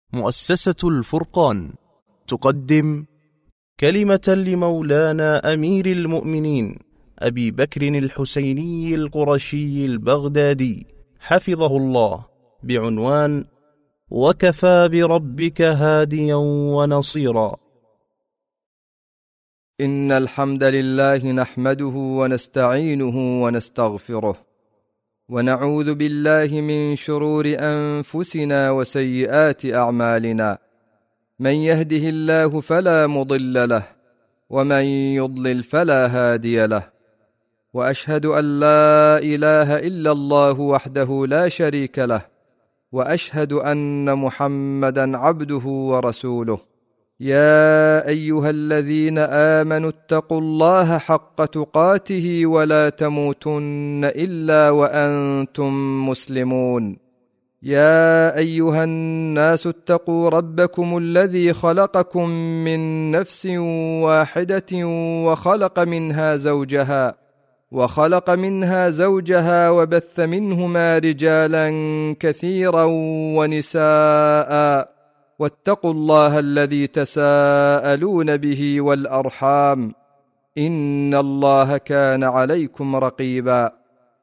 مؤسسة الفرقان تقدم كلمة لمولانا أمير المؤمنين أبي بكر الحسيني القرشي البغدادي حفظه الله بعنوان وكفى بربك هاديا ونصيرا. إن الحمد لله نحمده ونستعينه ونستغفره ونعوذ بالله من شرور أنفسنا وسيئات أعمالنا، من يهده الله فلا مضل له ومن يضلل فلا هادي له، وأشهد أن لا إله إلا الله وحده لا شريك له، وأشهد أن محمدا عبده ورسوله. يا أيها الذين آمنوا اتقوا الله حق تقاته ولا تموتن إلا وأنتم مسلمون. يا أيها الناس اتقوا ربكم الذي خلقكم من نفس واحدة وخلق منها زوجها وبث منهما رجالا كثيرا ونساء، واتقوا الله الذي تساءلون به والأرحام، إن الله كان عليكم رقيبا.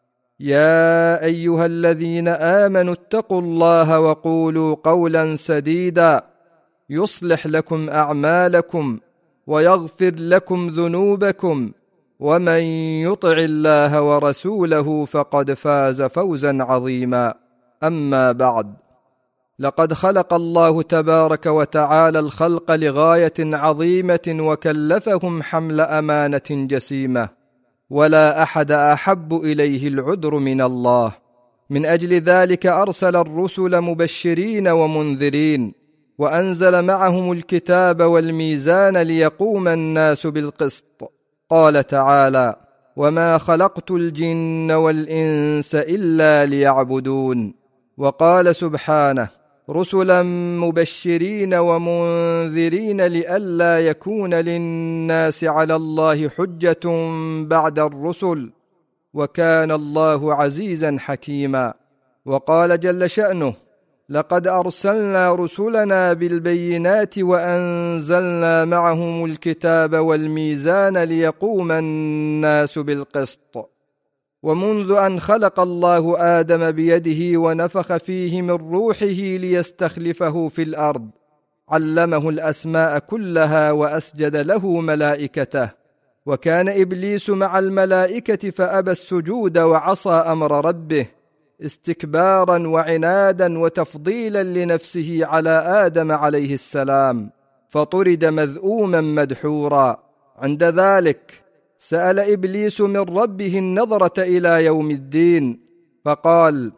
يا أيها الذين آمنوا اتقوا الله وقولوا قولا سديدا يصلح لكم أعمالكم ويغفر لكم ذنوبكم، ومن يطع الله ورسوله فقد فاز فوزا عظيما. أما بعد، لقد خلق الله تبارك وتعالى الخلق لغاية عظيمة وكلفهم حمل أمانة جسيمة، ولا أحد أحب إليه العذر من الله. من أجل ذلك أرسل الرسل مبشرين ومنذرين، وأنزل معهم الكتاب والميزان ليقوم الناس بالقسط. قال تعالى: وما خلقت الجن والإنس إلا ليعبدون. وقال سبحانه: رسلا مبشرين ومنذرين لئلا يكون للناس على الله حجة بعد الرسل، وكان الله عزيزا حكيما. وقال جل شأنه: لقد أرسلنا رسلنا بالبينات وأنزلنا معهم الكتاب والميزان ليقوم الناس بالقسط. ومنذ أن خلق الله آدم بيده ونفخ فيه من روحه ليستخلفه في الأرض، علمه الأسماء كلها وأسجد له ملائكته. وكان إبليس مع الملائكة فأبى السجود وعصى أمر ربه استكبارا وعنادا وتفضيلا لنفسه على آدم عليه السلام، فطرد مذءوما مدحورا. عند ذلك سأل إبليس من ربه النظرة إلى يوم الدين، فقال: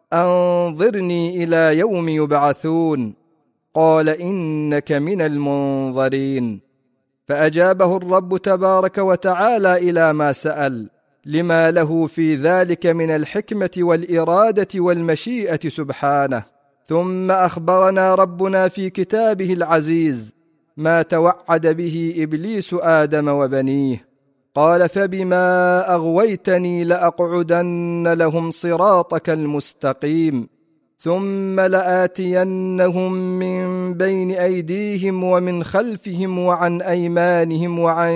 أنظرني إلى يوم يبعثون. قال: إنك من المنظرين. فأجابه الرب تبارك وتعالى إلى ما سأل، لما له في ذلك من الحكمة والإرادة والمشيئة سبحانه. ثم أخبرنا ربنا في كتابه العزيز ما توعد به إبليس آدم وبنيه. قال: فبما أغويتني لأقعدن لهم صراطك المستقيم، ثم لآتينهم من بين أيديهم ومن خلفهم وعن أيمانهم وعن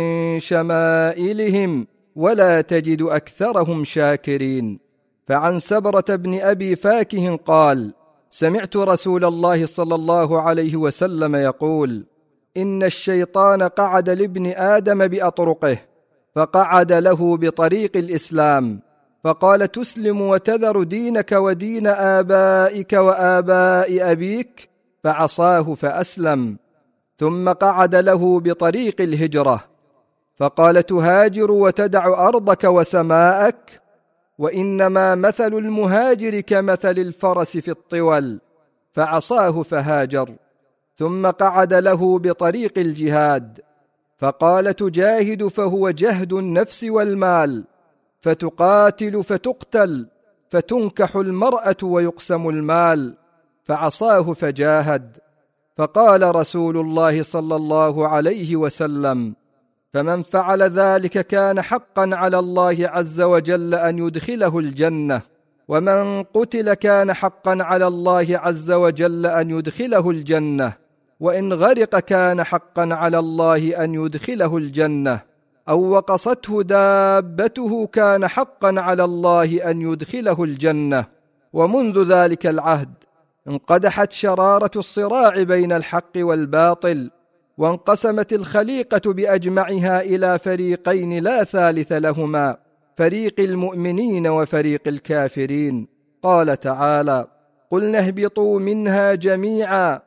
شمائلهم ولا تجد أكثرهم شاكرين. فعن سبرة بن أبي فاكه قال: سمعت رسول الله صلى الله عليه وسلم يقول: إن الشيطان قعد لابن آدم بأطرقه، فقعد له بطريق الإسلام، فقال: تسلم وتذر دينك ودين آبائك وآباء أبيك؟ فعصاه فأسلم. ثم قعد له بطريق الهجرة، فقال: تهاجر وتدع أرضك وسماءك؟ وإنما مثل المهاجر كمثل الفرس في الطول، فعصاه فهاجر. ثم قعد له بطريق الجهاد، فقال: تجاهد فهو جهد النفس والمال، فتقاتل فتقتل، فتنكح المرأة ويقسم المال، فعصاه فجاهد. فقال رسول الله صلى الله عليه وسلم: فمن فعل ذلك كان حقا على الله عز وجل أن يدخله الجنة، ومن قتل كان حقا على الله عز وجل أن يدخله الجنة، وإن غرق كان حقا على الله أن يدخله الجنة، أو وقصته دابته كان حقا على الله أن يدخله الجنة. ومنذ ذلك العهد انقدحت شرارة الصراع بين الحق والباطل، وانقسمت الخليقة بأجمعها إلى فريقين لا ثالث لهما، فريق المؤمنين وفريق الكافرين. قال تعالى: قلنا اهبطوا منها جميعا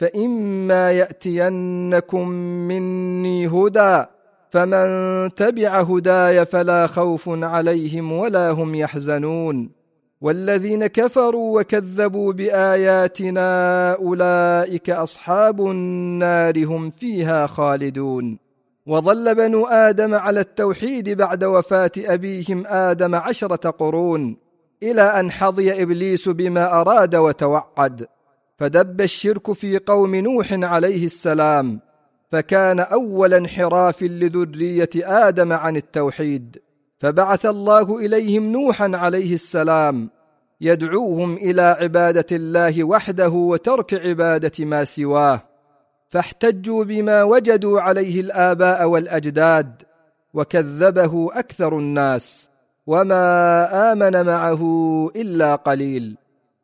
فإما يأتينكم مني هدى فمن تبع هداي فلا خوف عليهم ولا هم يحزنون، والذين كفروا وكذبوا بآياتنا أولئك أصحاب النار هم فيها خالدون. وظل بنو آدم على التوحيد بعد وفاة أبيهم آدم 10 قرون، إلى أن حظي إبليس بما أراد وتوعد، فدب الشرك في قوم نوح عليه السلام، فكان أول انحراف لذرية آدم عن التوحيد، فبعث الله إليهم نوحا عليه السلام يدعوهم إلى عبادة الله وحده وترك عبادة ما سواه، فاحتجوا بما وجدوا عليه الآباء والأجداد، وكذبه أكثر الناس، وما آمن معه إلا قليل،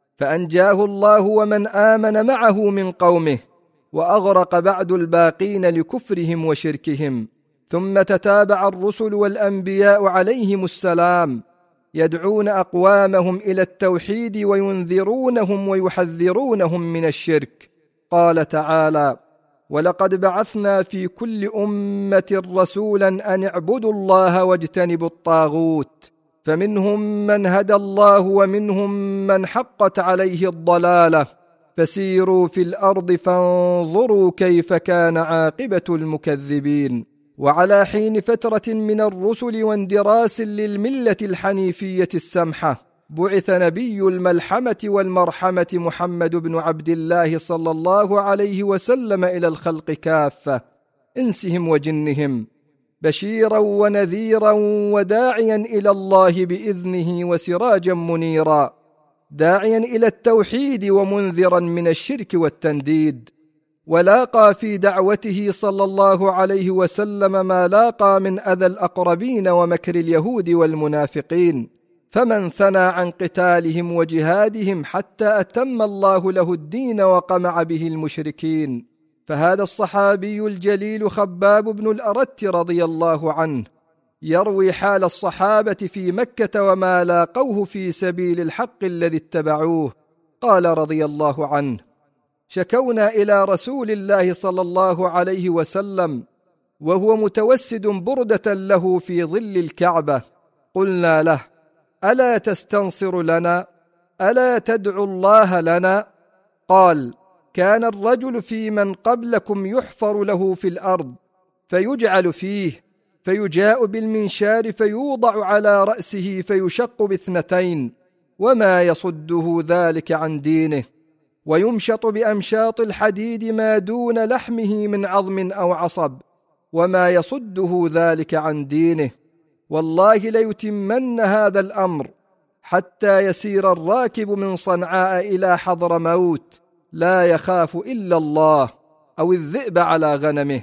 فأنجاه الله ومن آمن معه من قومه، وأغرق بعد الباقين لكفرهم وشركهم. ثم تتابع الرسل والأنبياء عليهم السلام يدعون أقوامهم إلى التوحيد وينذرونهم ويحذرونهم من الشرك. قال تعالى: ولقد بعثنا في كل أمة رسولا أن اعبدوا الله واجتنبوا الطاغوت، فمنهم من هدى الله ومنهم من حقت عليه الضلالة، فسيروا في الأرض فانظروا كيف كان عاقبة المكذبين. وعلى حين فترة من الرسل واندراس للملة الحنيفية السمحة بعث نبي الملحمة والمرحمة محمد بن عبد الله صلى الله عليه وسلم إلى الخلق كافة، إنسهم وجنهم، بشيرا ونذيرا وداعيا إلى الله بإذنه وسراجا منيرا، داعيا إلى التوحيد ومنذرا من الشرك والتنديد. ولاقى في دعوته صلى الله عليه وسلم ما لاقى من أذى الأقربين ومكر اليهود والمنافقين، فمن ثنى عن قتالهم وجهادهم حتى أتم الله له الدين وقمع به المشركين. فهذا الصحابي الجليل خباب بن الأرت رضي الله عنه يروي حال الصحابة في مكة وما لاقوه في سبيل الحق الذي اتبعوه. قال رضي الله عنه: شكونا إلى رسول الله صلى الله عليه وسلم وهو متوسد بردة له في ظل الكعبة، قلنا له: ألا تستنصر لنا؟ ألا تدعو الله لنا؟ قال: كان الرجل في من قبلكم يحفر له في الأرض فيجعل فيه، فيجاء بالمنشار فيوضع على رأسه فيشق باثنتين، وما يصده ذلك عن دينه، ويمشط بأمشاط الحديد ما دون لحمه من عظم أو عصب، وما يصده ذلك عن دينه. والله ليتمن هذا الأمر حتى يسير الراكب من صنعاء إلى حضرموت لا يخاف إلا الله أو الذئب على غنمه،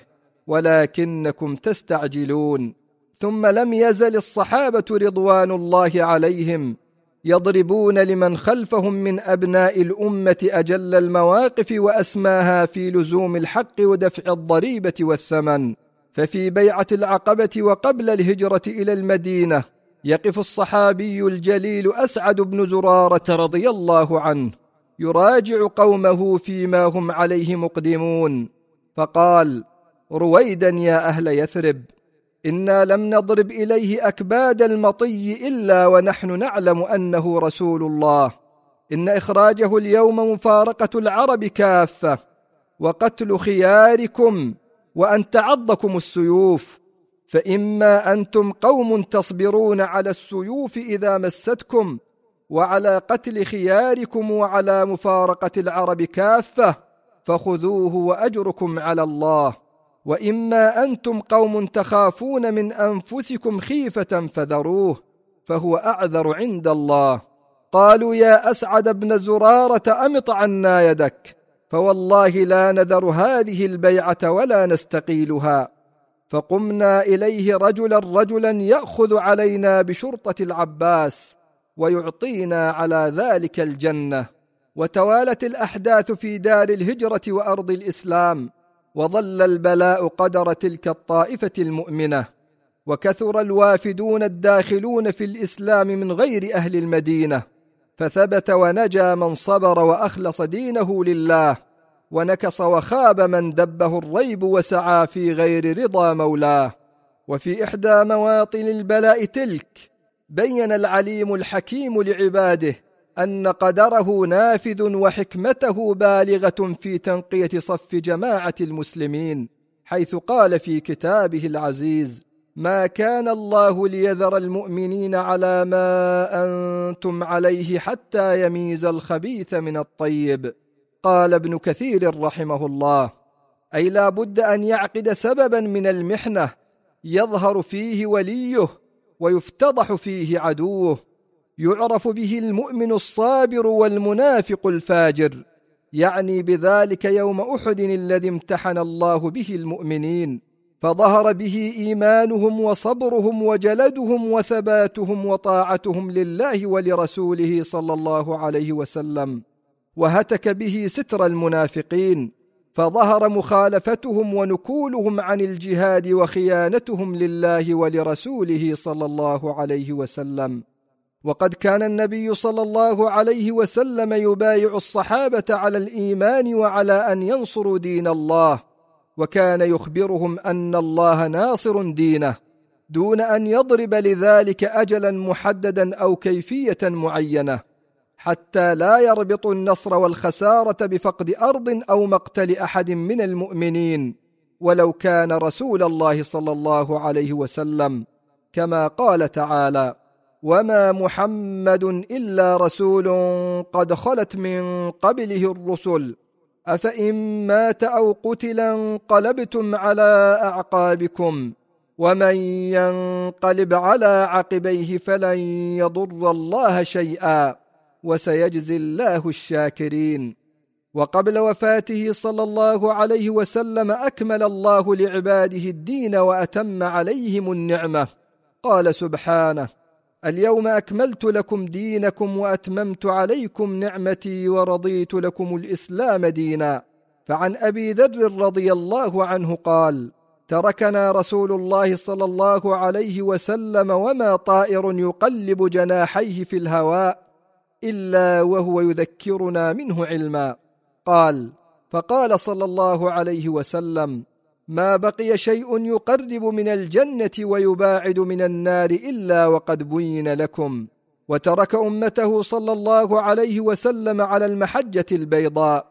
ولكنكم تستعجلون. ثم لم يزل الصحابة رضوان الله عليهم يضربون لمن خلفهم من أبناء الأمة أجل المواقف وأسماها في لزوم الحق ودفع الضريبة والثمن. ففي بيعة العقبة وقبل الهجرة إلى المدينة يقف الصحابي الجليل أسعد بن زرارة رضي الله عنه يراجع قومه فيما هم عليه مقدمون، فقال: رويدا يا أهل يثرب، إنا لم نضرب إليه أكباد المطي إلا ونحن نعلم أنه رسول الله. إن إخراجه اليوم مفارقة العرب كافة، وقتل خياركم، وأن تعضكم السيوف، فإما أنتم قوم تصبرون على السيوف إذا مستكم، وعلى قتل خياركم، وعلى مفارقة العرب كافة، فخذوه وأجركم على الله، وإما أنتم قوم تخافون من أنفسكم خيفة فذروه، فهو أعذر عند الله. قالوا يا أسعد بن زرارة أمط عنا يدك، فوالله لا نذر هذه البيعة ولا نستقيلها. فقمنا إليه رجلا يأخذ علينا بشرطة العباس ويعطينا على ذلك الجنة. وتوالت الأحداث في دار الهجرة وأرض الإسلام، وظل البلاء قدر تلك الطائفة المؤمنة، وكثر الوافدون الداخلون في الإسلام من غير أهل المدينة، فثبت ونجا من صبر وأخلص دينه لله، ونكص وخاب من دبه الريب وسعى في غير رضا مولاه. وفي إحدى مواطن البلاء تلك بين العليم الحكيم لعباده أن قدره نافذ وحكمته بالغة في تنقية صف جماعة المسلمين، حيث قال في كتابه العزيز: ما كان الله ليذر المؤمنين على ما أنتم عليه حتى يميز الخبيث من الطيب. قال ابن كثير رحمه الله: أي لا بد أن يعقد سببا من المحنة يظهر فيه وليه ويفتضح فيه عدوه، يعرف به المؤمن الصابر والمنافق الفاجر، يعني بذلك يوم أحد الذي امتحن الله به المؤمنين، فظهر به إيمانهم وصبرهم وجلدهم وثباتهم وطاعتهم لله ولرسوله صلى الله عليه وسلم، وهتك به ستر المنافقين، فظهر مخالفتهم ونكولهم عن الجهاد وخيانتهم لله ولرسوله صلى الله عليه وسلم. وقد كان النبي صلى الله عليه وسلم يبايع الصحابة على الإيمان وعلى أن ينصروا دين الله، وكان يخبرهم أن الله ناصر دينه، دون أن يضرب لذلك أجلا محددا أو كيفية معينة، حتى لا يربط النصر والخسارة بفقد أرض أو مقتل أحد من المؤمنين ولو كان رسول الله صلى الله عليه وسلم، كما قال تعالى: وما محمد إلا رسول قد خلت من قبله الرسل أفإن مات أو قتل انقلبتم على أعقابكم ومن ينقلب على عقبيه فلن يضر الله شيئا وسيجزي الله الشاكرين. وقبل وفاته صلى الله عليه وسلم أكمل الله لعباده الدين وأتم عليهم النعمة، قال سبحانه: اليوم أكملت لكم دينكم وأتممت عليكم نعمتي ورضيت لكم الإسلام دينا. فعن أبي ذر رضي الله عنه قال: تركنا رسول الله صلى الله عليه وسلم وما طائر يقلب جناحيه في الهواء إلا وهو يذكرنا منه علما. قال: فقال صلى الله عليه وسلم: ما بقي شيء يقرب من الجنة ويباعد من النار إلا وقد بين لكم. وترك أمته صلى الله عليه وسلم على المحجة البيضاء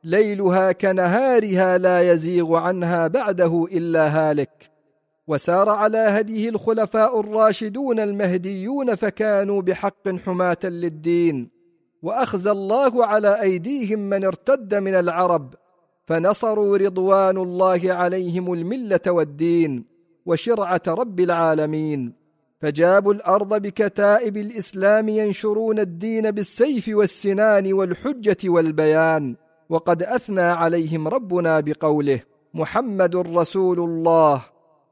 ليلها كنهارها لا يزيغ عنها بعده إلا هالك. وسار على هديه الخلفاء الراشدون المهديون فكانوا بحق حماة للدين، وأخزى الله على أيديهم من ارتد من العرب، فنصروا رضوان الله عليهم الملة والدين وشرعة رب العالمين، فجابوا الأرض بكتائب الإسلام ينشرون الدين بالسيف والسنان والحجة والبيان. وقد أثنى عليهم ربنا بقوله: محمد رسول الله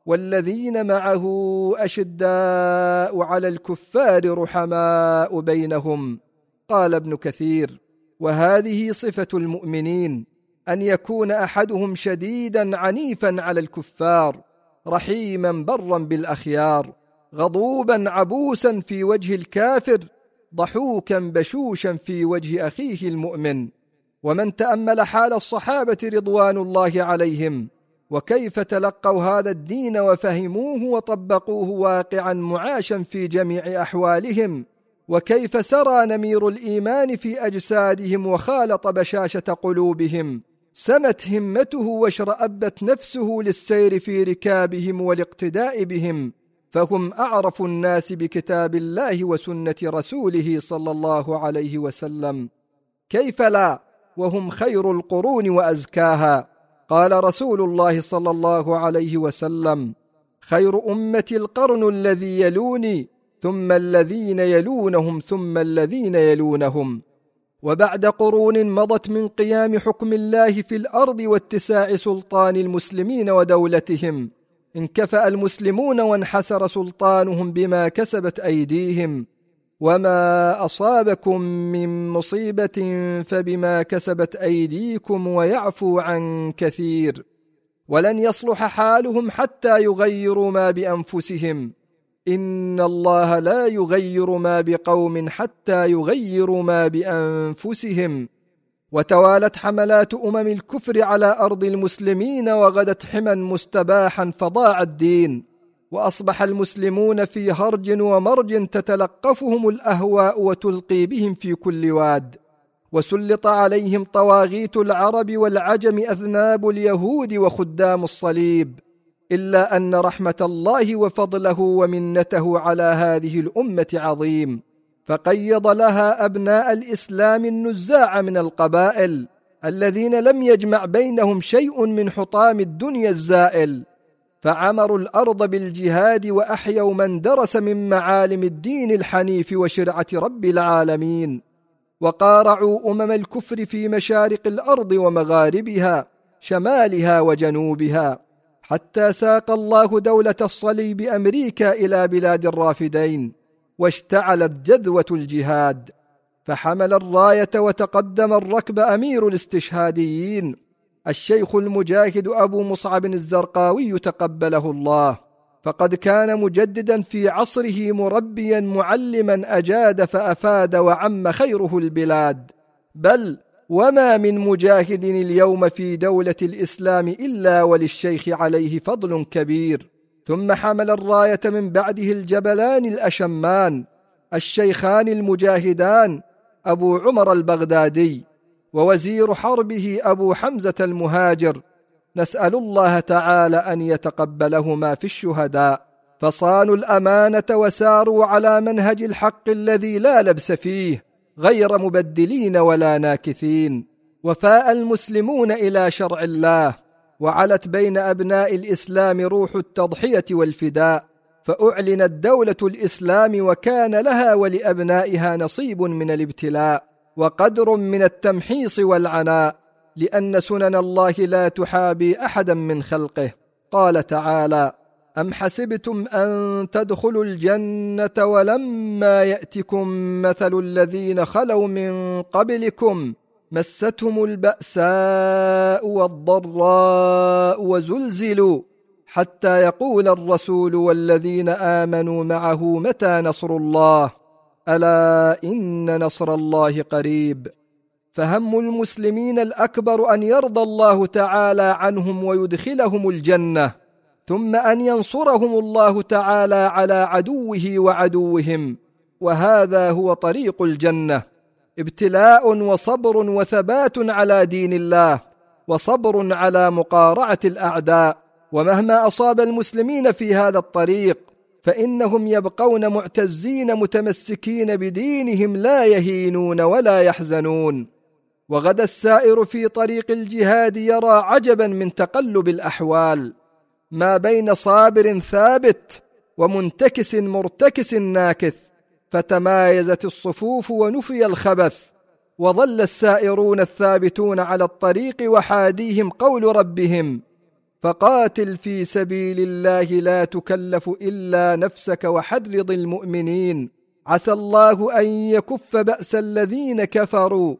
والذين معه أشداء على الكفار رحماء بينهم. قال ابن كثير: وهذه صفة المؤمنين، أن يكون أحدهم شديدا عنيفا على الكفار، رحيما برا بالأخيار، غضوبا عبوسا في وجه الكافر، ضحوكا بشوشا في وجه أخيه المؤمن. ومن تأمل حال الصحابة رضوان الله عليهم وكيف تلقوا هذا الدين وفهموه وطبقوه واقعا معاشا في جميع أحوالهم، وكيف سرى نمير الإيمان في أجسادهم وخالط بشاشة قلوبهم، سمت همته واشرأبت نفسه للسير في ركابهم والاقتداء بهم، فهم أعرف الناس بكتاب الله وسنة رسوله صلى الله عليه وسلم. كيف لا وهم خير القرون وأزكاها؟ قال رسول الله صلى الله عليه وسلم: خير أمتي القرن الذي يلوني ثم الذين يلونهم ثم الذين يلونهم. وبعد قرون مضت من قيام حكم الله في الأرض واتساع سلطان المسلمين ودولتهم، انكفأ المسلمون وانحسر سلطانهم بما كسبت أيديهم. وما أصابكم من مصيبة فبما كسبت أيديكم ويعفو عن كثير. ولن يصلح حالهم حتى يغيروا ما بأنفسهم، إن الله لا يغير ما بقوم حتى يغيروا ما بأنفسهم. وتوالت حملات الكفر على أرض المسلمين، وغدت حما مستباحا فضاع الدين، وأصبح المسلمون في هرج ومرج تتلقفهم الأهواء وتلقي بهم في كل واد. وسلط عليهم طواغيت العرب والعجم أذناب اليهود وخدام الصليب، إلا أن رحمة الله وفضله ومنته على هذه الأمة عظيم، فقيض لها أبناء الإسلام النزاع من القبائل الذين لم يجمع بينهم شيء من حطام الدنيا الزائل، فعمروا الأرض بالجهاد وأحيوا من درس من معالم الدين الحنيف وشرعة رب العالمين، وقارعوا الكفر في مشارق الأرض ومغاربها، شمالها وجنوبها، حتى ساق الله دولة الصليب أمريكا إلى بلاد الرافدين، واشتعلت جذوة الجهاد، فحمل الراية وتقدم الركب أمير الاستشهاديين الشيخ المجاهد أبو مصعب الزرقاوي تقبله الله، فقد كان مجددا في عصره، مربيا معلما أجاد فأفاد وعم خيره البلاد. بل وما من مجاهد اليوم في دولة الإسلام إلا وللشيخ عليه فضل كبير. ثم حمل الراية من بعده الجبلان الأشمان الشيخان المجاهدان أبو عمر البغدادي ووزير حربه أبو حمزة المهاجر، نسأل الله تعالى أن يتقبلهما في الشهداء، فصانوا الأمانة وساروا على منهج الحق الذي لا لبس فيه، غير مبدلين ولا ناكثين. وفاء المسلمون إلى شرع الله، وعلت بين أبناء الإسلام روح التضحية والفداء، فأعلنت دولة الإسلام، وكان لها ولأبنائها نصيب من الابتلاء وقدر من التمحيص والعناء، لأن سنن الله لا تحابي أحدا من خلقه. قال تعالى: أم حسبتم أن تدخلوا الجنة ولما يأتكم مثل الذين خلوا من قبلكم مستهم البأساء والضراء وزلزلوا حتى يقول الرسول والذين آمنوا معه متى نصر الله ألا إن نصر الله قريب. فهم المسلمين الأكبر أن يرضى الله تعالى عنهم ويدخلهم الجنة، ثم أن ينصرهم الله تعالى على عدوه وعدوهم، وهذا هو طريق الجنة: ابتلاء وصبر وثبات على دين الله، وصبر على مقارعة الأعداء. ومهما أصاب المسلمين في هذا الطريق فإنهم يبقون معتزين متمسكين بدينهم، لا يهينون ولا يحزنون. وغدا السائر في طريق الجهاد يرى عجبا من تقلب الأحوال، ما بين صابر ثابت ومنتكس مرتكس ناكث، فتمايزت الصفوف ونفي الخبث، وظل السائرون الثابتون على الطريق وحاديهم قول ربهم: فقاتل في سبيل الله لا تكلف إلا نفسك وحرض المؤمنين عسى الله أن يكف بأس الذين كفروا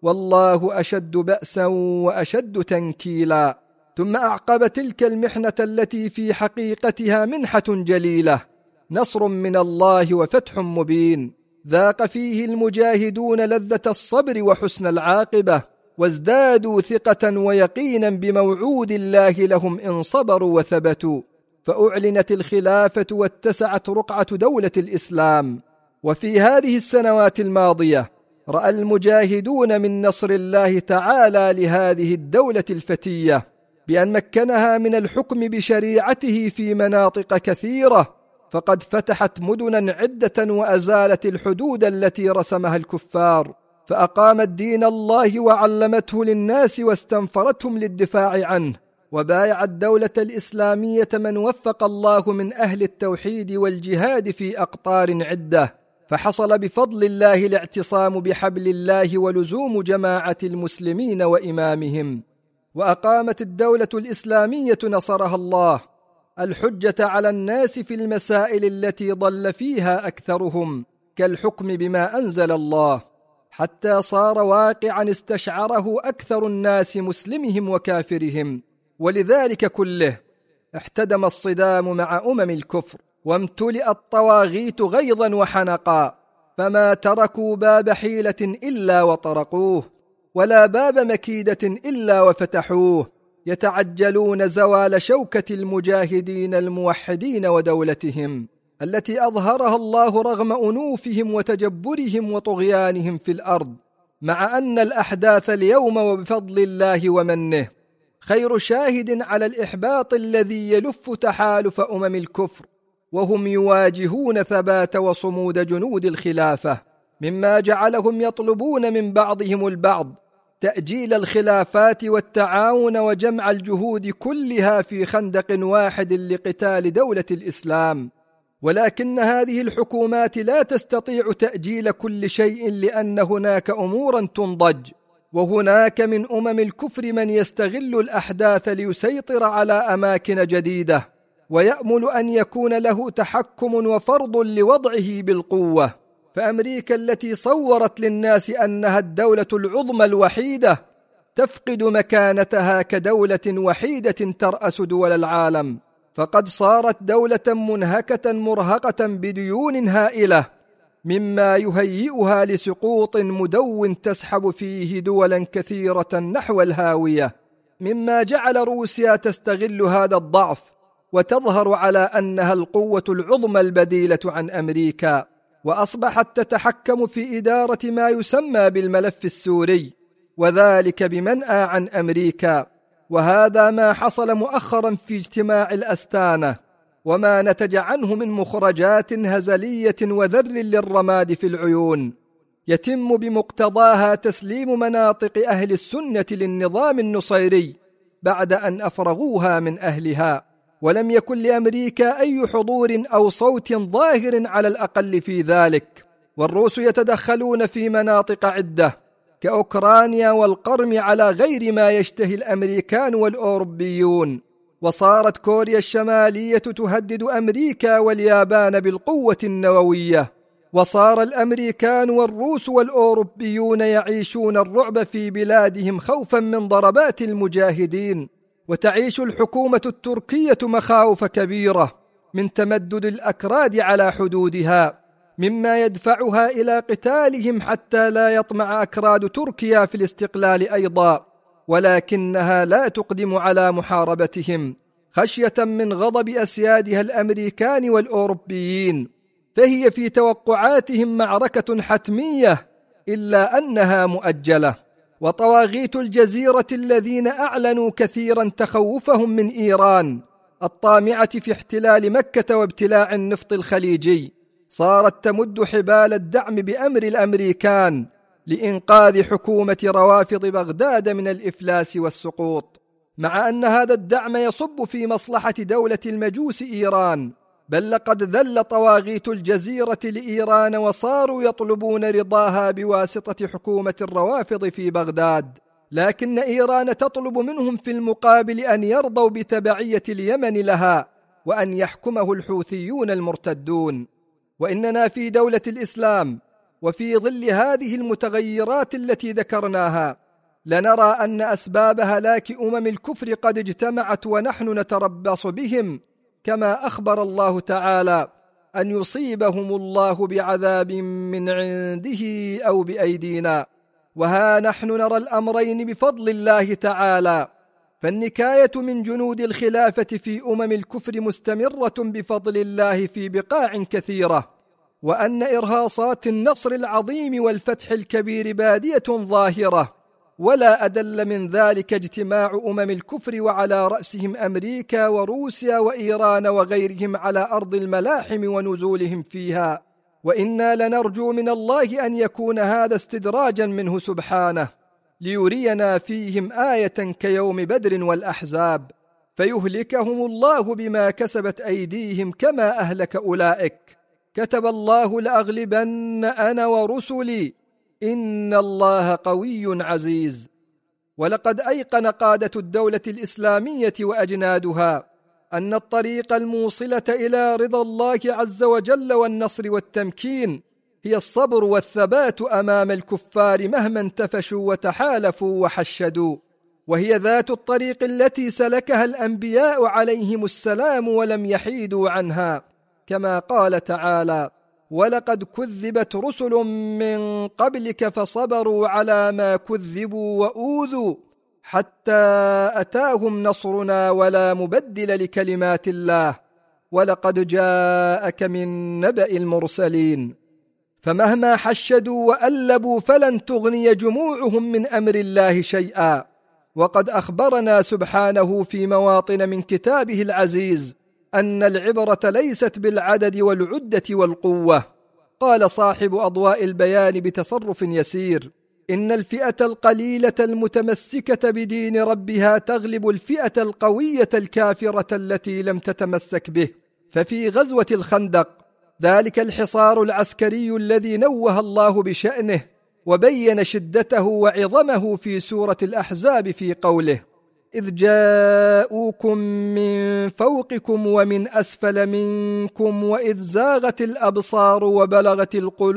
والله أشد بأسا وأشد تنكيلا. ثم أعقب تلك المحنة التي في حقيقتها منحة جليلة، نصر من الله وفتح مبين، ذاق فيه المجاهدون لذة الصبر وحسن العاقبة، وازدادوا ثقة ويقينا بموعود الله لهم إن صبروا وثبتوا، فأعلنت الخلافة واتسعت رقعة دولة الإسلام. وفي هذه السنوات الماضية رأى المجاهدون من نصر الله تعالى لهذه الدولة الفتية بأن مكنها من الحكم بشريعته في مناطق كثيرة، فقد فتحت مدنا عدة وأزالت الحدود التي رسمها الكفار، فأقامت دين الله وعلمته للناس واستنفرتهم للدفاع عنه، وبايع الدولة الإسلامية من وفق الله من أهل التوحيد والجهاد في أقطار عدة، فحصل بفضل الله الاعتصام بحبل الله ولزوم جماعة المسلمين وإمامهم. وأقامت الدولة الإسلامية نصرها الله الحجة على الناس في المسائل التي ضل فيها أكثرهم، كالحكم بما أنزل الله، حتى صار واقعا استشعره أكثر الناس مسلمهم وكافرهم. ولذلك كله احتدم الصدام مع أمم الكفر، وامتلئ الطواغيت غيظا وحنقا، فما تركوا باب حيلة إلا وطرقوه، ولا باب مكيدة إلا وفتحوه، يتعجلون زوال شوكة المجاهدين الموحدين ودولتهم التي أظهرها الله رغم أنوفهم وتجبرهم وطغيانهم في الأرض، مع أن الأحداث اليوم وبفضل الله ومنه خير شاهد على الإحباط الذي يلف تحالف أمم الكفر، وهم يواجهون ثبات وصمود جنود الخلافة، مما جعلهم يطلبون من بعضهم البعض تأجيل الخلافات والتعاون وجمع الجهود كلها في خندق واحد لقتال دولة الإسلام. ولكن هذه الحكومات لا تستطيع تأجيل كل شيء، لأن هناك أمورا تنضج، وهناك من أمم الكفر من يستغل الأحداث ليسيطر على أماكن جديدة، ويأمل أن يكون له تحكم وفرض لوضعه بالقوة. فأمريكا التي صورت للناس أنها الدولة العظمى الوحيدة تفقد مكانتها كدولة وحيدة ترأس دول العالم، فقد صارت دولة منهكة مرهقة بديون هائلة، مما يهيئها لسقوط مدون تسحب فيه دولا كثيرة نحو الهاوية، مما جعل روسيا تستغل هذا الضعف وتظهر على أنها القوة العظمى البديلة عن أمريكا، وأصبحت تتحكم في إدارة ما يسمى بالملف السوري، وذلك بمنأى عن أمريكا. وهذا ما حصل مؤخرا في اجتماع الأستانة، وما نتج عنه من مخرجات هزلية وذر للرماد في العيون، يتم بمقتضاها تسليم مناطق أهل السنة للنظام النصيري بعد أن أفرغوها من أهلها، ولم يكن لأمريكا أي حضور أو صوت ظاهر على الأقل في ذلك. والروس يتدخلون في مناطق عدة كأوكرانيا والقرم على غير ما يشتهي الأمريكان والأوروبيون، وصارت كوريا الشمالية تهدد أمريكا واليابان بالقوة النووية، وصار الأمريكان والروس والأوروبيون يعيشون الرعب في بلادهم خوفا من ضربات المجاهدين، وتعيش الحكومة التركية مخاوف كبيرة من تمدد الأكراد على حدودها، مما يدفعها إلى قتالهم حتى لا يطمع أكراد تركيا في الاستقلال أيضا، ولكنها لا تقدم على محاربتهم خشية من غضب أسيادها الأمريكان والأوروبيين، فهي في توقعاتهم معركة حتمية إلا أنها مؤجلة. وطواغيت الجزيرة الذين أعلنوا كثيرا تخوفهم من إيران الطامعة في احتلال مكة وابتلاع النفط الخليجي صارت تمد حبال الدعم بأمر الأمريكان لإنقاذ حكومة روافض بغداد من الإفلاس والسقوط، مع أن هذا الدعم يصب في مصلحة دولة المجوس إيران، بل لقد ذل طواغيت الجزيرة لإيران وصاروا يطلبون رضاها بواسطة حكومة الروافض في بغداد، لكن إيران تطلب منهم في المقابل أن يرضوا بتبعية اليمن لها وأن يحكمه الحوثيون المرتدون. وإننا في دولة الإسلام وفي ظل هذه المتغيرات التي ذكرناها لنرى أن أسباب هلاك الكفر قد اجتمعت، ونحن نتربص بهم كما أخبر الله تعالى أن يصيبهم الله بعذاب من عنده أو بأيدينا، وها نحن نرى الأمرين بفضل الله تعالى. فالنكاية من جنود الخلافة في الكفر مستمرة بفضل الله في بقاع كثيرة، وأن إرهاصات النصر العظيم والفتح الكبير بادية ظاهرة، ولا أدل من ذلك اجتماع الكفر وعلى رأسهم أمريكا وروسيا وإيران وغيرهم على أرض الملاحم ونزولهم فيها. وإنا لنرجو من الله أن يكون هذا استدراجا منه سبحانه ليرينا فيهم آية كيوم بدر والأحزاب. فيهلكهم الله بما كسبت أيديهم كما أهلك أولئك. كتب الله لأغلبن أنا ورسلي إن الله قوي عزيز. ولقد أيقن قادة الدولة الإسلامية وأجنادها أن الطريق الموصلة إلى رضا الله عز وجل والنصر والتمكين هي الصبر والثبات أمام الكفار مهما انتفشوا وتحالفوا وحشدوا، وهي ذات الطريق التي سلكها الأنبياء عليهم السلام ولم يحيدوا عنها، كما قال تعالى: ولقد كذبت رسل من قبلك فصبروا على ما كذبوا وأوذوا حتى أتاهم نصرنا ولا مبدل لكلمات الله ولقد جاءك من نبأ المرسلين. فمهما حشدوا وألبوا فلن تغني جموعهم من أمر الله شيئا. وقد أخبرنا سبحانه في مواطن من كتابه العزيز أن العبرة ليست بالعدد والعدة والقوة. قال صاحب أضواء البيان بتصرف يسير: إن الفئة القليلة المتمسكة بدين ربها تغلب الفئة القوية الكافرة التي لم تتمسك به. ففي غزوة الخندق، ذلك الحصار العسكري الذي نوه الله بشأنه وبين شدته وعظمه في سورة الأحزاب في قوله: إذ جاءوكم من فوقكم ومن أسفل منكم وإذ زاغت الأبصار وبلغت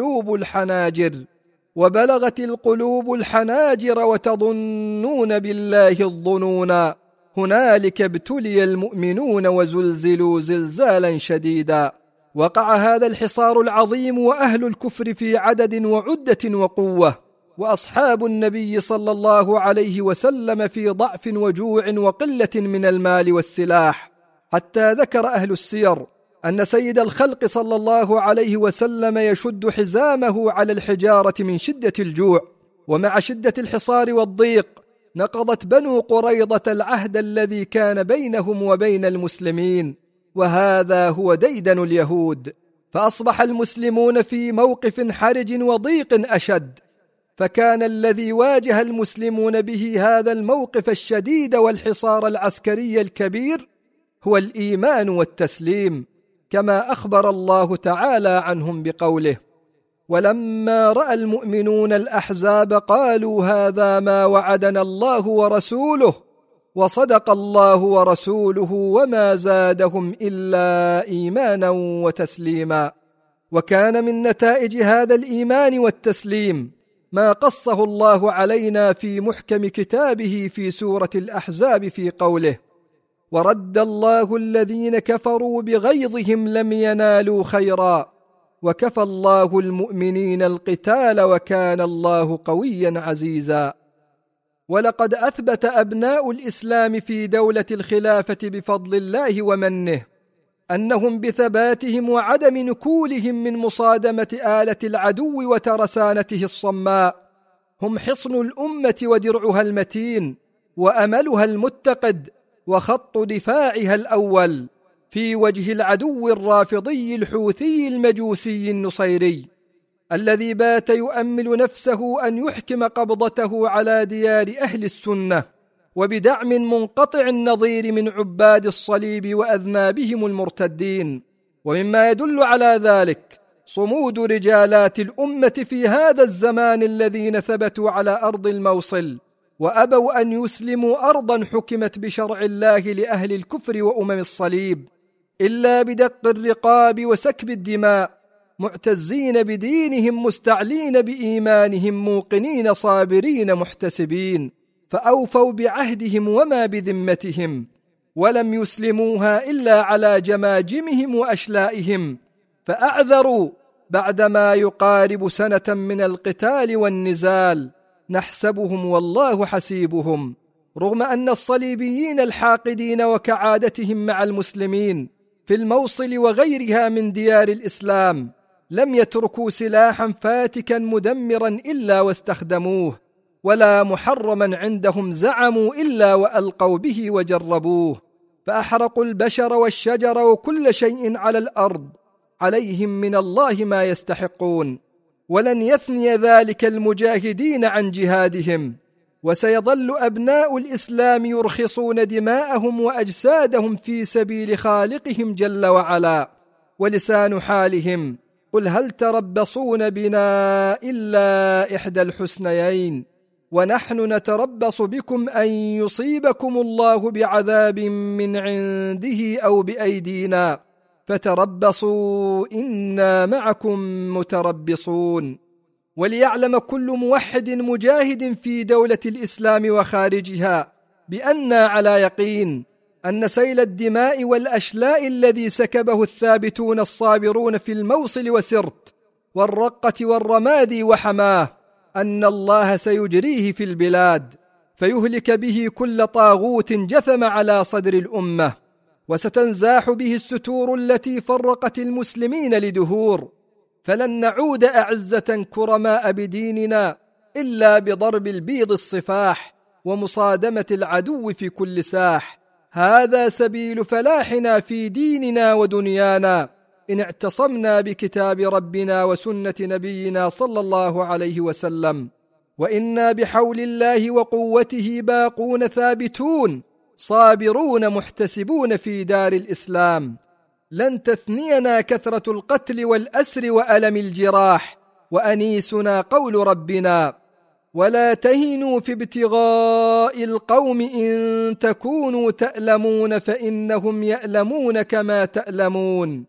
القلوب الحناجر وتظنون بالله الظنونا هنالك ابتلي المؤمنون وزلزلوا زلزالا شديدا. وقع هذا الحصار العظيم وأهل الكفر في عدد وعدة وقوة، وأصحاب النبي صلى الله عليه وسلم في ضعف وجوع وقلة من المال والسلاح، حتى ذكر أهل السير أن سيد الخلق صلى الله عليه وسلم يشد حزامه على الحجارة من شدة الجوع. ومع شدة الحصار والضيق نقضت بنو قريظة العهد الذي كان بينهم وبين المسلمين، وهذا هو ديدن اليهود. فأصبح المسلمون في موقف حرج وضيق أشد، فكان الذي واجه المسلمون به هذا الموقف الشديد والحصار العسكري الكبير هو الإيمان والتسليم، كما أخبر الله تعالى عنهم بقوله: ولما رأى المؤمنون الأحزاب قالوا هذا ما وعدنا الله ورسوله وصدق الله ورسوله وما زادهم إلا إيمانا وتسليما. وكان من نتائج هذا الإيمان والتسليم ما قصه الله علينا في محكم كتابه في سورة الأحزاب في قوله: ورد الله الذين كفروا بغيظهم لم ينالوا خيرا وكفى الله المؤمنين القتال وكان الله قويا عزيزا. ولقد أثبت أبناء الإسلام في دولة الخلافة بفضل الله ومنه أنهم بثباتهم وعدم نكولهم من مصادمة آلة العدو وترسانته الصماء هم حصن الأمة ودرعها المتين وأملها المتقد وخط دفاعها الأول في وجه العدو الرافضي الحوثي المجوسي النصيري الذي بات يؤمل نفسه أن يحكم قبضته على ديار أهل السنة وبدعم منقطع النظير من عباد الصليب وأذنابهم المرتدين. ومما يدل على ذلك صمود رجالات الأمة في هذا الزمان الذين ثبتوا على أرض الموصل وأبوا أن يسلموا أرضا حكمت بشرع الله لأهل الكفر وأمم الصليب إلا بدق الرقاب وسكب الدماء، معتزين بدينهم مستعلين بإيمانهم موقنين صابرين محتسبين، فأوفوا بعهدهم وما بذمتهم ولم يسلموها إلا على جماجمهم وأشلائهم، فأعذروا بعدما يقارب سنة من القتال والنزال نحسبهم والله حسيبهم. رغم أن الصليبيين الحاقدين وكعادتهم مع المسلمين في الموصل وغيرها من ديار الإسلام لم يتركوا سلاحا فاتكا مدمرا إلا واستخدموه، ولا محرما عندهم زعموا إلا وألقوا به وجربوه، فأحرقوا البشر والشجر وكل شيء على الأرض عليهم من الله ما يستحقون. ولن يثني ذلك المجاهدين عن جهادهم، وسيظل أبناء الإسلام يرخصون دماءهم وأجسادهم في سبيل خالقهم جل وعلا. ولسان حالهم: قل هل تربصون بنا إلا إحدى الحسنيين ونحن نتربص بكم أن يصيبكم الله بعذاب من عنده أو بأيدينا فتربصوا إنا معكم متربصون. وليعلم كل موحد مجاهد في دولة الإسلام وخارجها بأننا على يقين أن سيل الدماء والأشلاء الذي سكبه الثابتون الصابرون في الموصل وسرت والرقة والرمادي وحماه أن الله سيجريه في البلاد فيهلك به كل طاغوت جثم على صدر الأمة، وستنزاح به الستور التي فرقت المسلمين لدهور، فلن نعود أعزة كرماء بديننا إلا بضرب البيض الصفاح ومصادمة العدو في كل ساح. هذا سبيل فلاحنا في ديننا ودنيانا إن اعتصمنا بكتاب ربنا وسنة نبينا صلى الله عليه وسلم، وإنا بحول الله وقوته باقون ثابتون صابرون محتسبون في دار الإسلام. لن تثنينا كثرة القتل والأسر وألم الجراح، وأنيسنا قول ربنا: ولا تهنوا في ابتغاء القوم إن تكونوا تألمون فإنهم يألمون كما تألمون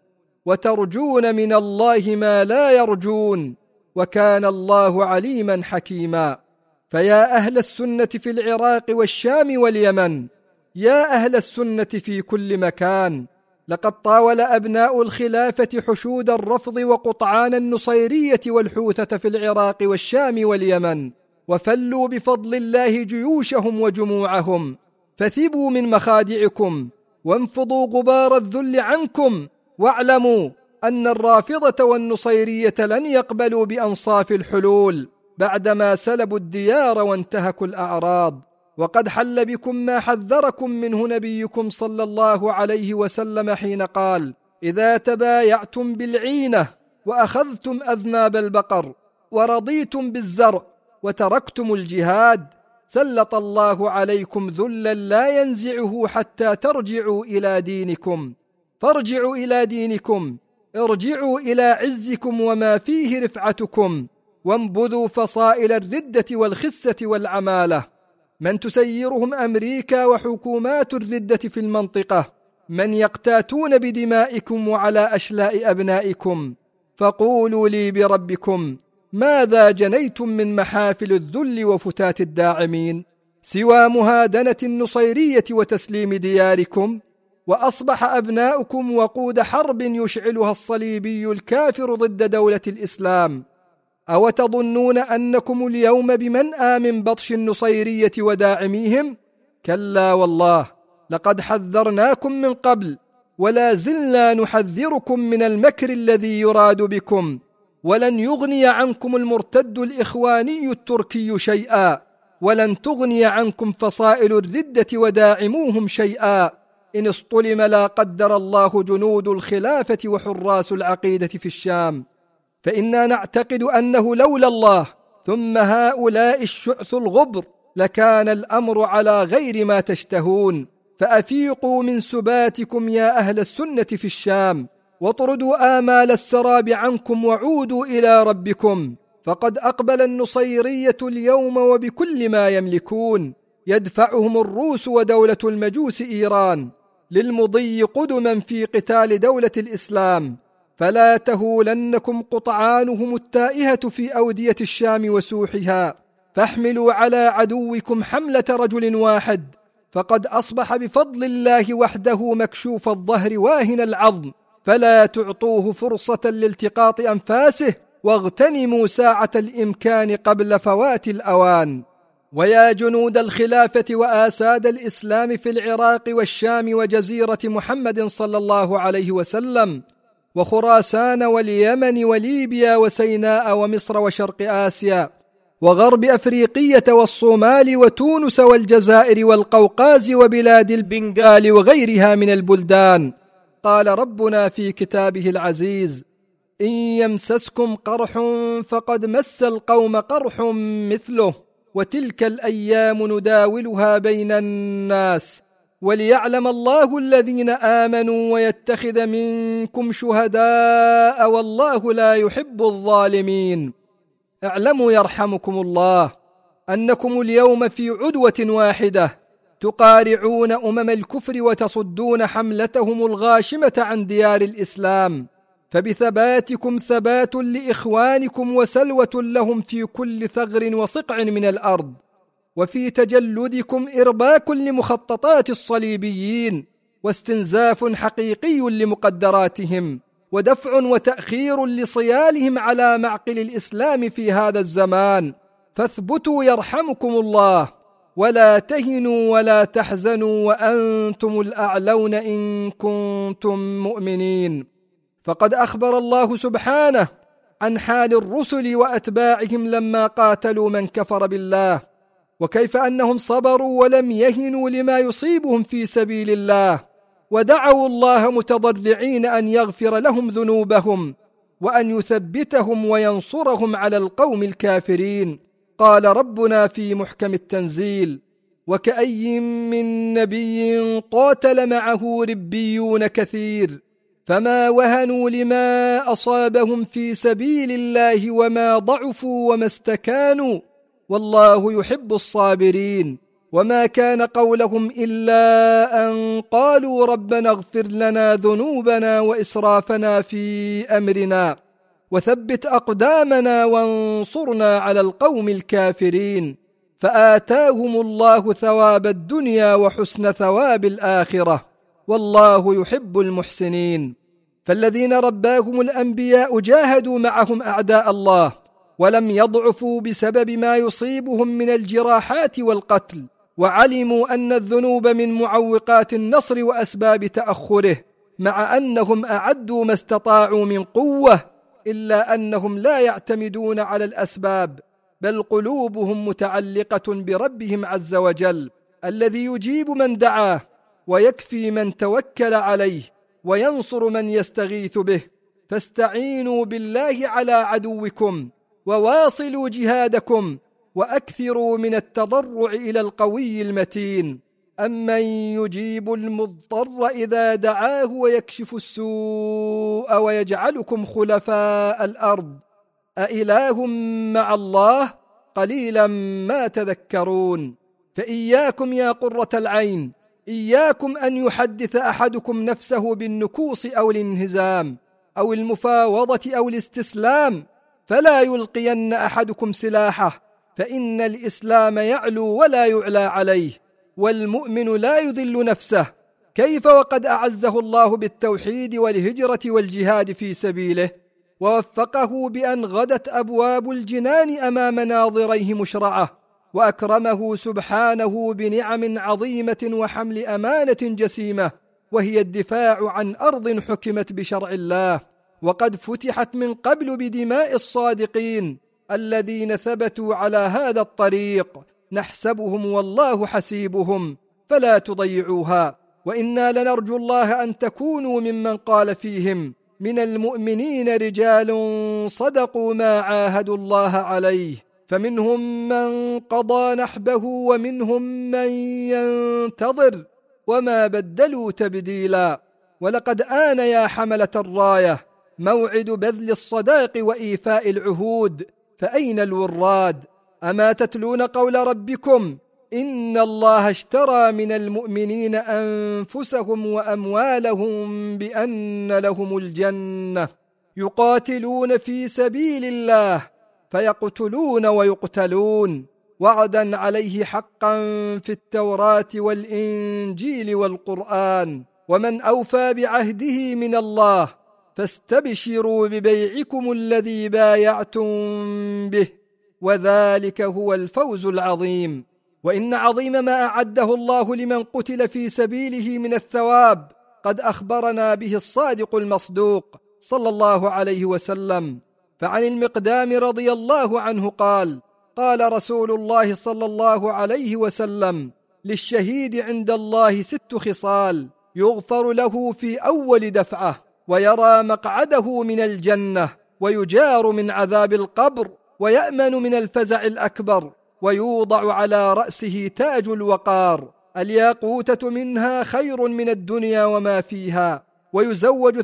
وترجون من الله ما لا يرجون وكان الله عليما حكيما. فيا أهل السنة في العراق والشام واليمن، يا أهل السنة في كل مكان، لقد طاول أبناء الخلافة حشود الرفض وقطعان النصيرية والحوثة في العراق والشام واليمن، وفلوا بفضل الله جيوشهم وجموعهم، فثبوا من مخادعكم وانفضوا غبار الذل عنكم، واعلموا أن الرافضة والنصيرية لن يقبلوا بأنصاف الحلول بعدما سلبوا الديار وانتهكوا الأعراض. وقد حل بكم ما حذركم منه نبيكم صلى الله عليه وسلم حين قال: إذا تبايعتم بالعينة وأخذتم أذناب البقر ورضيتم بالزرع وتركتم الجهاد سلط الله عليكم ذلا لا ينزعه حتى ترجعوا إلى دينكم. فارجعوا إلى دينكم، ارجعوا إلى عزكم وما فيه رفعتكم، وانبذوا فصائل الردة والخسة والعمالة. من تسيرهم أمريكا وحكومات الردة في المنطقة، من يقتاتون بدمائكم وعلى أشلاء أبنائكم. فقولوا لي بربكم: ماذا جنيتم من محافل الذل وفتات الداعمين سوى مهادنة النصيرية وتسليم دياركم؟ وأصبح أبناؤكم وقود حرب يشعلها الصليبي الكافر ضد دولة الإسلام. أو تظنون أنكم اليوم بمنأى من بطش النصيرية وداعميهم؟ كلا والله، لقد حذرناكم من قبل ولا زلنا نحذركم من المكر الذي يراد بكم. ولن يغني عنكم المرتد الإخواني التركي شيئا، ولن تغني عنكم فصائل الردة وداعموهم شيئا إن اصطلم لا قدر الله جنود الخلافة وحراس العقيدة في الشام. فإنا نعتقد أنه لولا الله ثم هؤلاء الشعث الغبر لكان الأمر على غير ما تشتهون. فأفيقوا من سباتكم يا أهل السنة في الشام، واطردوا آمال السراب عنكم وعودوا إلى ربكم، فقد أقبل النصيرية اليوم وبكل ما يملكون، يدفعهم الروس ودولة المجوس إيران للمضي قدما في قتال دولة الإسلام. فلا تهولنكم قطعانهم التائهة في أودية الشام وسوحها، فاحملوا على عدوكم حملة رجل واحد، فقد أصبح بفضل الله وحده مكشوف الظهر واهن العظم. فلا تعطوه فرصة لالتقاط أنفاسه، واغتنموا ساعة الإمكان قبل فوات الأوان. ويا جنود الخلافة وآساد الإسلام في العراق والشام وجزيرة محمد صلى الله عليه وسلم، وخراسان واليمن وليبيا وسيناء ومصر وشرق آسيا وغرب أفريقية والصومال وتونس والجزائر والقوقاز وبلاد البنغال وغيرها من البلدان، قال ربنا في كتابه العزيز: إن يمسسكم قرح فقد مس القوم قرح مثله وتلك الأيام نداولها بين الناس وليعلم الله الذين آمنوا ويتخذ منكم شهداء والله لا يحب الظالمين. اعلموا يرحمكم الله أنكم اليوم في عدوة واحدة تقارعون الكفر وتصدون حملتهم الغاشمة عن ديار الإسلام، فبثباتكم ثبات لإخوانكم وسلوة لهم في كل ثغر وصقع من الأرض، وفي تجلدكم إرباك لمخططات الصليبيين واستنزاف حقيقي لمقدراتهم ودفع وتأخير لصيالهم على معقل الإسلام في هذا الزمان. فاثبتوا يرحمكم الله ولا تهنوا ولا تحزنوا وأنتم الأعلون إن كنتم مؤمنين. فقد أخبر الله سبحانه عن حال الرسل وأتباعهم لما قاتلوا من كفر بالله، وكيف أنهم صبروا ولم يهنوا لما يصيبهم في سبيل الله، ودعوا الله متضرعين أن يغفر لهم ذنوبهم وأن يثبتهم وينصرهم على القوم الكافرين. قال ربنا في محكم التنزيل: وكأي من نبي قاتل معه ربيون كثير فما وهنوا لما أصابهم في سبيل الله وما ضعفوا وما استكانوا والله يحب الصابرين. وما كان قولهم إلا أن قالوا ربنا اغفر لنا ذنوبنا وإسرافنا في أمرنا وثبت أقدامنا وانصرنا على القوم الكافرين. فآتاهم الله ثواب الدنيا وحسن ثواب الآخرة والله يحب المحسنين. فالذين رباهم الأنبياء جاهدوا معهم أعداء الله ولم يضعفوا بسبب ما يصيبهم من الجراحات والقتل، وعلموا أن الذنوب من معوقات النصر وأسباب تأخره، مع أنهم أعدوا ما استطاعوا من قوة، إلا أنهم لا يعتمدون على الأسباب، بل قلوبهم متعلقة بربهم عز وجل الذي يجيب من دعاه ويكفي من توكل عليه وينصر من يستغيث به. فاستعينوا بالله على عدوكم وواصلوا جهادكم وأكثروا من التضرع إلى القوي المتين. أمن يجيب المضطر إذا دعاه ويكشف السوء ويجعلكم خلفاء الأرض أإله مع الله قليلا ما تذكرون. فإياكم يا قرة العين، إياكم أن يحدث أحدكم نفسه بالنكوص أو الانهزام أو المفاوضة أو الاستسلام، فلا يلقين أحدكم سلاحه، فإن الإسلام يعلو ولا يعلى عليه، والمؤمن لا يذل نفسه. كيف وقد أعزه الله بالتوحيد والهجرة والجهاد في سبيله، ووفقه بأن غدت أبواب الجنان أمام ناظريه مشرعة، وأكرمه سبحانه بنعم عظيمة وحمل أمانة جسيمة، وهي الدفاع عن أرض حكمت بشرع الله، وقد فتحت من قبل بدماء الصادقين الذين ثبتوا على هذا الطريق، نحسبهم والله حسيبهم، فلا تضيعوها. وإنا لنرجو الله أن تكونوا ممن قال فيهم: من المؤمنين رجال صدقوا ما عاهدوا الله عليه، فمنهم من قضى نحبه ومنهم من ينتظر وما بدلوا تبديلا. ولقد آن يا حملة الراية موعد بذل الصداق وإيفاء العهود، فأين الوراد؟ أما تتلون قول ربكم: إن الله اشترى من المؤمنين أنفسهم وأموالهم بأن لهم الجنة يقاتلون في سبيل الله فيقتلون ويقتلون، وعدا عليه حقا في التوراة والإنجيل والقرآن، ومن أوفى بعهده من الله، فاستبشروا ببيعكم الذي بايعتم به، وذلك هو الفوز العظيم. وإن عظيم ما أعده الله لمن قتل في سبيله من الثواب قد أخبرنا به الصادق المصدوق صلى الله عليه وسلم. فعن المقدام رضي الله عنه قال: قال رسول الله صلى الله عليه وسلم: للشهيد عند الله 6 خصال: يغفر له في أول دفعة، ويرى مقعده من الجنة، ويجار من عذاب القبر، ويأمن من الفزع الأكبر، ويوضع على رأسه تاج الوقار، الياقوتة منها خير من الدنيا وما فيها، ويزوج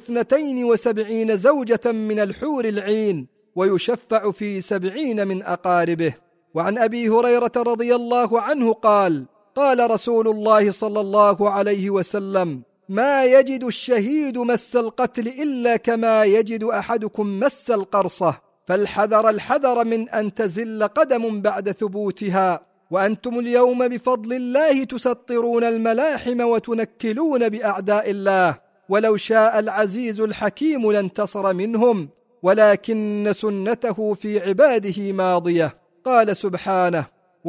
72 زوجة من الحور العين، ويشفع في 70 من أقاربه. وعن أبي هريرة رضي الله عنه قال: قال رسول الله صلى الله عليه وسلم: ما يجد الشهيد مس القتل إلا كما يجد أحدكم مس القرصة، فالحذر الحذر من أن تزل قدم بعد ثبوتها، وأنتم اليوم بفضل الله تسطرون الملاحم وتنكلون بأعداء الله، ولو شاء العزيز الحكيم لانتصر منهم، ولكن سنته في عباده ماضية. قال سبحانه: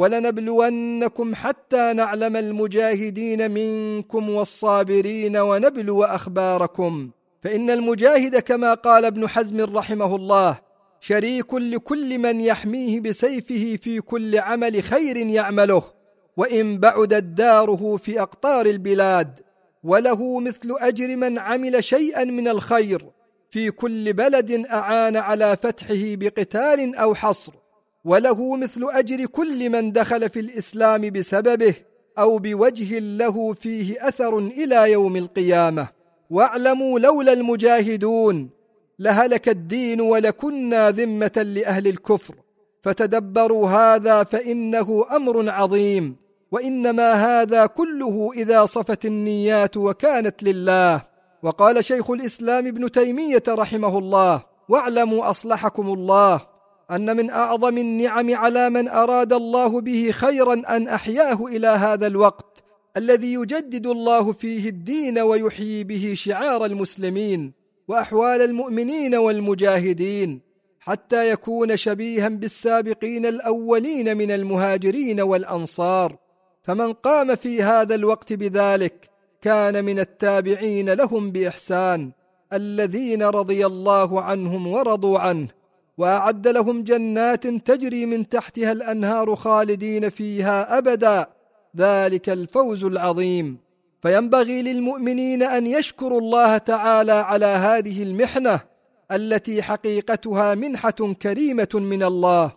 ولنبلونكم حتى نعلم المجاهدين منكم والصابرين ونبلو أخباركم. فإن المجاهد كما قال ابن حزم رحمه الله شريك لكل من يحميه بسيفه في كل عمل خير يعمله، وإن بعدت داره في أقطار البلاد، وله مثل أجر من عمل شيئا من الخير في كل بلد أعان على فتحه بقتال أو حصر، وله مثل أجر كل من دخل في الإسلام بسببه أو بوجه له فيه أثر إلى يوم القيامة. واعلموا لولا المجاهدون لهلك الدين ولكنا ذمة لأهل الكفر، فتدبروا هذا فإنه أمر عظيم، وإنما هذا كله إذا صفت النيات وكانت لله. وقال شيخ الإسلام ابن تيمية رحمه الله: واعلموا أصلحكم الله أن من أعظم النعم على من أراد الله به خيرا أن أحياه إلى هذا الوقت الذي يجدد الله فيه الدين ويحيي به شعار المسلمين وأحوال المؤمنين والمجاهدين، حتى يكون شبيها بالسابقين الأولين من المهاجرين والأنصار. فمن قام في هذا الوقت بذلك كان من التابعين لهم بإحسان، الذين رضي الله عنهم ورضوا عنه، وأعد لهم جنات تجري من تحتها الأنهار خالدين فيها أبدا، ذلك الفوز العظيم. فينبغي للمؤمنين أن يشكروا الله تعالى على هذه المحنة التي حقيقتها منحة كريمة من الله.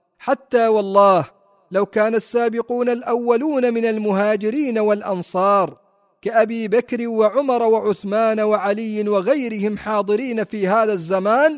حتى والله لو كان السابقون الأولون من المهاجرين والأنصار كأبي بكر وعمر وعثمان وعلي وغيرهم حاضرين في هذا الزمان،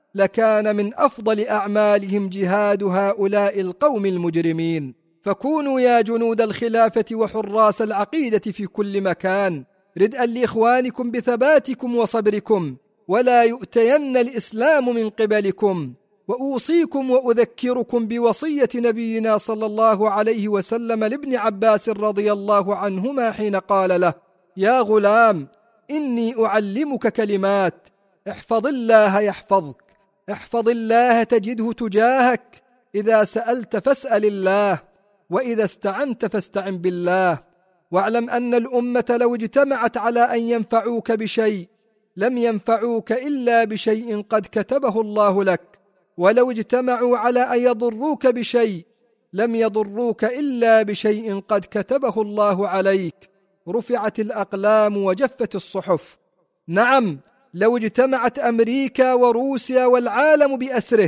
لكان من أفضل أعمالهم جهاد هؤلاء القوم المجرمين. فكونوا يا جنود الخلافة وحراس العقيدة في كل مكان ردءا لإخوانكم بثباتكم وصبركم، ولا يؤتين الإسلام من قبلكم. وأوصيكم وأذكركم بوصية نبينا صلى الله عليه وسلم لابن عباس رضي الله عنهما حين قال له: يا غلام إني أعلمك كلمات، احفظ الله يحفظك، احفظ الله تجده تجاهك، إذا سألت فاسأل الله، وإذا استعنت فاستعن بالله. واعلم أن الأمة لو اجتمعت على أن ينفعوك بشيء لم ينفعوك إلا بشيء قد كتبه الله لك، ولو اجتمعوا على أن يضروك بشيء لم يضروك إلا بشيء قد كتبه الله عليك. رفعت الأقلام وجفت الصحف. نعم، لو اجتمعت أمريكا وروسيا والعالم بأسره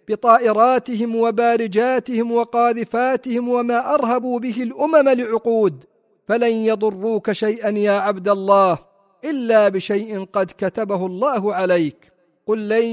بطائراتهم وبارجاتهم وقاذفاتهم وما أرهبوا به الأمم لعقود، فلن يضروك شيئا يا عبد الله إلا بشيء قد كتبه الله عليك. قل لن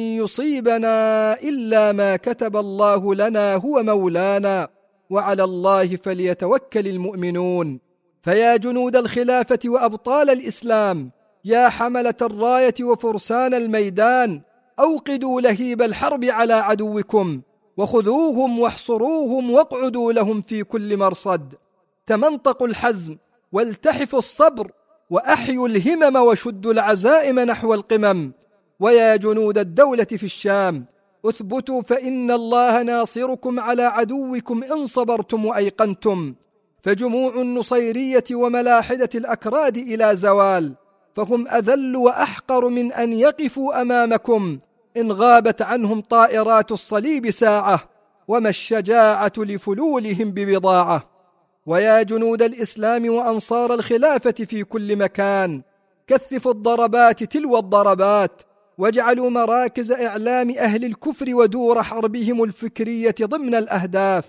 يصيبنا إلا ما كتب الله لنا هو مولانا، وعلى الله فليتوكل المؤمنون. فيا جنود الخلافة وأبطال الإسلام، يا حملة الراية وفرسان الميدان، أوقدوا لهيب الحرب على عدوكم، وخذوهم واحصروهم واقعدوا لهم في كل مرصد. تمنطقوا الحزم والتحفوا الصبر، وأحيوا الهمم وشدوا العزائم نحو القمم. ويا جنود الدولة في الشام، اثبتوا فإن الله ناصركم على عدوكم إن صبرتم وأيقنتم. فجموع النصيرية وملاحدة الأكراد إلى زوال، فهم أذل وأحقر من أن يقفوا أمامكم إن غابت عنهم طائرات الصليب ساعة، وما الشجاعة لفلولهم ببضاعة. ويا جنود الإسلام وأنصار الخلافة في كل مكان، كثفوا الضربات تلو الضربات، واجعلوا مراكز إعلام أهل الكفر ودور حربهم الفكرية ضمن الأهداف.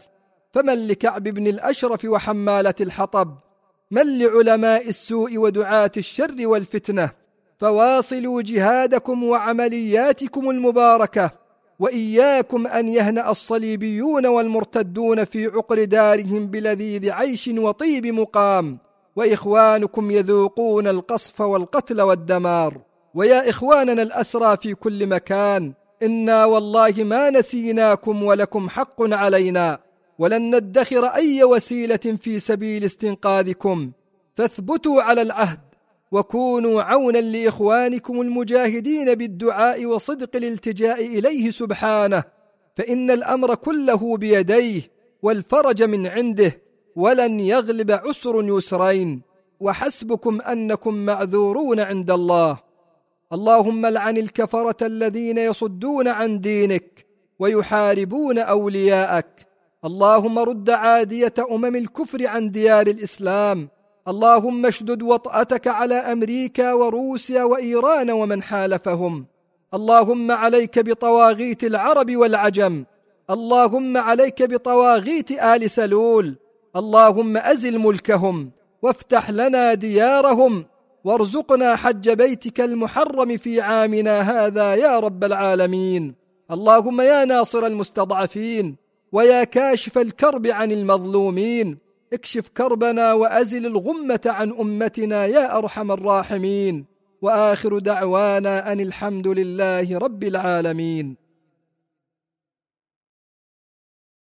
فمن لكعب بن الأشرف وحمالة الحطب؟ من لعلماء السوء ودعاة الشر والفتنة؟ فواصلوا جهادكم وعملياتكم المباركة، وإياكم أن يهنأ الصليبيون والمرتدون في عقر دارهم بلذيذ عيش وطيب مقام، وإخوانكم يذوقون القصف والقتل والدمار. ويا إخواننا الأسرى في كل مكان، إنا والله ما نسيناكم ولكم حق علينا، ولن ندخر أي وسيلة في سبيل استنقاذكم، فاثبتوا على العهد وكونوا عونا لإخوانكم المجاهدين بالدعاء وصدق الالتجاء إليه سبحانه، فإن الأمر كله بيديه والفرج من عنده، ولن يغلب عسر يسرين، وحسبكم أنكم معذورون عند الله. اللهم لعن الكفرة الذين يصدون عن دينك ويحاربون أولياءك. اللهم رد عادية الكفر عن ديار الإسلام. اللهم اشدد وطأتك على أمريكا وروسيا وإيران ومن حالفهم. اللهم عليك بطواغيت العرب والعجم. اللهم عليك بطواغيت آل سلول. اللهم أزل ملكهم وافتح لنا ديارهم، وارزقنا حج بيتك المحرم في عامنا هذا يا رب العالمين. اللهم يا ناصر المستضعفين ويا كاشف الكرب عن المظلومين، اكشف كربنا وأزل الغمة عن أمتنا يا أرحم الراحمين. وآخر دعوانا أن الحمد لله رب العالمين.